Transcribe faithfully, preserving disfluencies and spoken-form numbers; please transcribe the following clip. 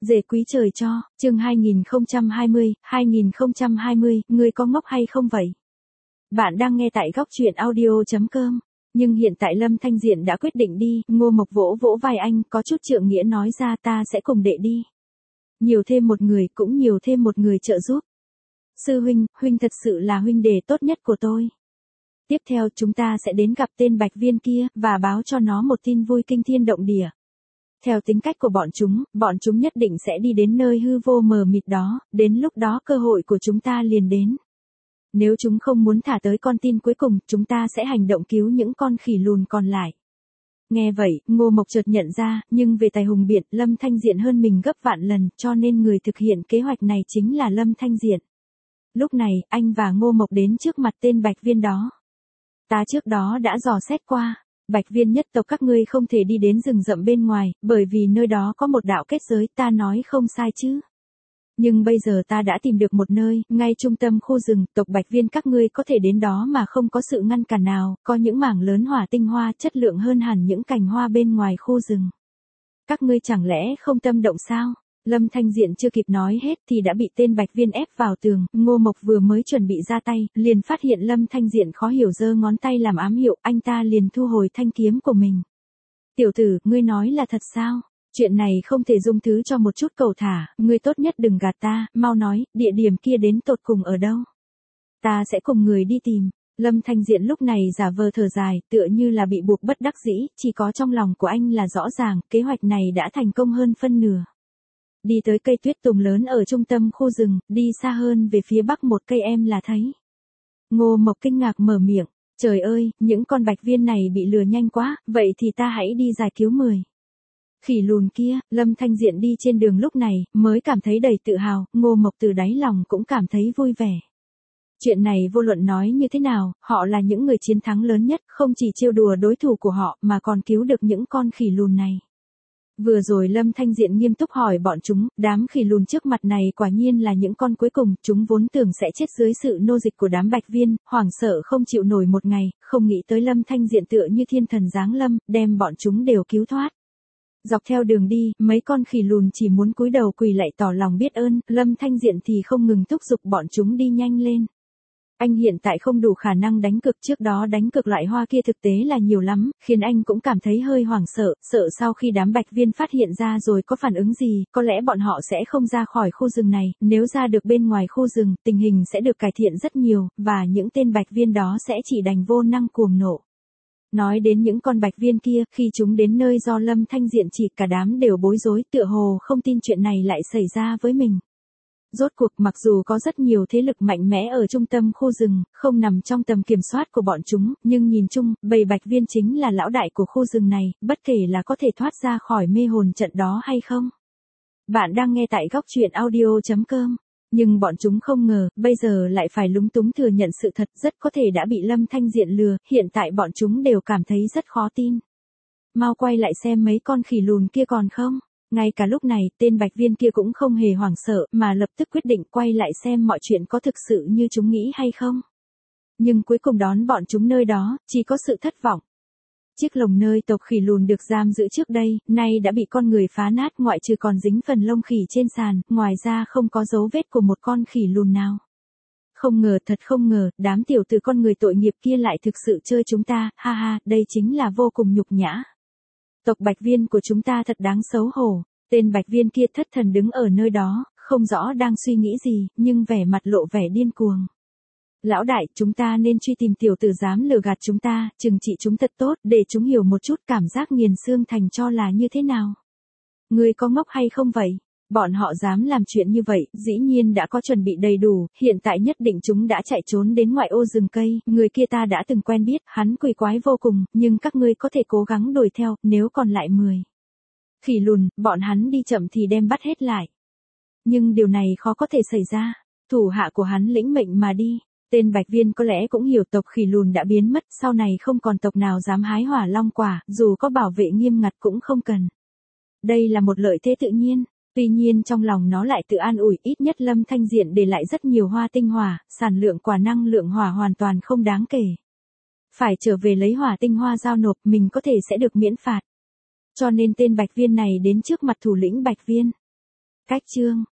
Dề quý trời cho, chương hai nghìn không trăm hai mươi, hai nghìn không trăm hai mươi, ngươi có ngốc hay không vậy? Bạn đang nghe tại góc truyện audio chấm com. Nhưng hiện tại Lâm Thanh Diện đã quyết định đi, Ngô Mộc vỗ vỗ vai anh, có chút trượng nghĩa nói ra ta sẽ cùng đệ đi. Nhiều thêm một người cũng nhiều thêm một người trợ giúp. Sư huynh, huynh thật sự là huynh đệ tốt nhất của tôi. Tiếp theo chúng ta sẽ đến gặp tên Bạch Viên kia, và báo cho nó một tin vui kinh thiên động địa. Theo tính cách của bọn chúng, bọn chúng nhất định sẽ đi đến nơi hư vô mờ mịt đó, đến lúc đó cơ hội của chúng ta liền đến. Nếu chúng không muốn thả tới con tin cuối cùng, chúng ta sẽ hành động cứu những con khỉ lùn còn lại. Nghe vậy, Ngô Mộc chợt nhận ra, nhưng về tài hùng biện, Lâm Thanh Diện hơn mình gấp vạn lần, cho nên người thực hiện kế hoạch này chính là Lâm Thanh Diện. Lúc này, anh và Ngô Mộc đến trước mặt tên Bạch Viên đó. Ta trước đó đã dò xét qua. Bạch Viên nhất tộc các ngươi không thể đi đến rừng rậm bên ngoài, bởi vì nơi đó có một đạo kết giới, ta nói không sai chứ. Nhưng bây giờ ta đã tìm được một nơi, ngay trung tâm khu rừng, tộc Bạch Viên các ngươi có thể đến đó mà không có sự ngăn cản nào, có những mảng lớn hỏa tinh hoa chất lượng hơn hẳn những cành hoa bên ngoài khu rừng. Các ngươi chẳng lẽ không tâm động sao? Lâm Thanh Diện chưa kịp nói hết thì đã bị tên Bạch Viên ép vào tường, Ngô Mộc vừa mới chuẩn bị ra tay, liền phát hiện Lâm Thanh Diện khó hiểu giơ ngón tay làm ám hiệu, anh ta liền thu hồi thanh kiếm của mình. Tiểu tử, ngươi nói là thật sao? Chuyện này không thể dung thứ cho một chút cầu thả, ngươi tốt nhất đừng gạt ta, mau nói, địa điểm kia đến tột cùng ở đâu? Ta sẽ cùng người đi tìm. Lâm Thanh Diện lúc này giả vờ thở dài, tựa như là bị buộc bất đắc dĩ, chỉ có trong lòng của anh là rõ ràng, kế hoạch này đã thành công hơn phân nửa. Đi tới cây tuyết tùng lớn ở trung tâm khu rừng, đi xa hơn về phía bắc một cây em là thấy. Ngô Mộc kinh ngạc mở miệng, trời ơi, những con Bạch Viên này bị lừa nhanh quá, vậy thì ta hãy đi giải cứu mười. Khỉ lùn kia, Lâm Thanh Diện đi trên đường lúc này, mới cảm thấy đầy tự hào, Ngô Mộc từ đáy lòng cũng cảm thấy vui vẻ. Chuyện này vô luận nói như thế nào, họ là những người chiến thắng lớn nhất, không chỉ trêu đùa đối thủ của họ mà còn cứu được những con khỉ lùn này. Vừa rồi Lâm Thanh Diện nghiêm túc hỏi bọn chúng, đám khỉ lùn trước mặt này quả nhiên là những con cuối cùng, chúng vốn tưởng sẽ chết dưới sự nô dịch của đám Bạch Viên, hoảng sợ không chịu nổi một ngày, không nghĩ tới Lâm Thanh Diện tựa như thiên thần giáng lâm, đem bọn chúng đều cứu thoát. Dọc theo đường đi, mấy con khỉ lùn chỉ muốn cúi đầu quỳ lạy tỏ lòng biết ơn, Lâm Thanh Diện thì không ngừng thúc giục bọn chúng đi nhanh lên. Anh hiện tại không đủ khả năng đánh cược, trước đó đánh cược loại hoa kia thực tế là nhiều lắm, khiến anh cũng cảm thấy hơi hoảng sợ, sợ sau khi đám Bạch Viên phát hiện ra rồi có phản ứng gì, có lẽ bọn họ sẽ không ra khỏi khu rừng này, nếu ra được bên ngoài khu rừng, tình hình sẽ được cải thiện rất nhiều, và những tên Bạch Viên đó sẽ chỉ đành vô năng cuồng nộ. Nói đến những con Bạch Viên kia, khi chúng đến nơi do Lâm Thanh Diện chỉ, cả đám đều bối rối, tựa hồ không tin chuyện này lại xảy ra với mình. Rốt cuộc mặc dù có rất nhiều thế lực mạnh mẽ ở trung tâm khu rừng, không nằm trong tầm kiểm soát của bọn chúng, nhưng nhìn chung, bầy Bạch Viên chính là lão đại của khu rừng này, bất kể là có thể thoát ra khỏi mê hồn trận đó hay không. Bạn đang nghe tại góc truyện audio chấm com. Nhưng bọn chúng không ngờ, bây giờ lại phải lúng túng thừa nhận sự thật, rất có thể đã bị Lâm Thanh Diện lừa, hiện tại bọn chúng đều cảm thấy rất khó tin. Mau quay lại xem mấy con khỉ lùn kia còn không. Ngay cả lúc này, tên Bạch Viên kia cũng không hề hoảng sợ, mà lập tức quyết định quay lại xem mọi chuyện có thực sự như chúng nghĩ hay không. Nhưng cuối cùng đón bọn chúng nơi đó, chỉ có sự thất vọng. Chiếc lồng nơi tộc khỉ lùn được giam giữ trước đây, nay đã bị con người phá nát, ngoại trừ còn dính phần lông khỉ trên sàn, ngoài ra không có dấu vết của một con khỉ lùn nào. Không ngờ, thật không ngờ, đám tiểu tử con người tội nghiệp kia lại thực sự chơi chúng ta, ha ha, đây chính là vô cùng nhục nhã. Tộc Bạch Viên của chúng ta thật đáng xấu hổ. Tên Bạch Viên kia thất thần đứng ở nơi đó, không rõ đang suy nghĩ gì, nhưng vẻ mặt lộ vẻ điên cuồng. Lão đại, chúng ta nên truy tìm tiểu tử dám lừa gạt chúng ta, trừng trị chúng thật tốt, để chúng hiểu một chút cảm giác nghiền xương thành tro là như thế nào. Ngươi có ngốc hay không vậy? Bọn họ dám làm chuyện như vậy, dĩ nhiên đã có chuẩn bị đầy đủ, hiện tại nhất định chúng đã chạy trốn đến ngoại ô rừng cây, người kia ta đã từng quen biết, hắn quỷ quái vô cùng, nhưng các ngươi có thể cố gắng đuổi theo, nếu còn lại mười. Khỉ lùn, bọn hắn đi chậm thì đem bắt hết lại. Nhưng điều này khó có thể xảy ra, thủ hạ của hắn lĩnh mệnh mà đi. Tên Bạch Viên có lẽ cũng hiểu tộc khỉ lùn đã biến mất, sau này không còn tộc nào dám hái hỏa long quả, dù có bảo vệ nghiêm ngặt cũng không cần. Đây là một lợi thế tự nhiên. Tuy nhiên trong lòng nó lại tự an ủi, ít nhất Lâm Thanh Diện để lại rất nhiều hoa tinh hỏa, sản lượng quả năng lượng hỏa hoàn toàn không đáng kể. Phải trở về lấy hỏa tinh hoa giao nộp, mình có thể sẽ được miễn phạt. Cho nên tên Bạch Viên này đến trước mặt thủ lĩnh Bạch Viên. Cách chương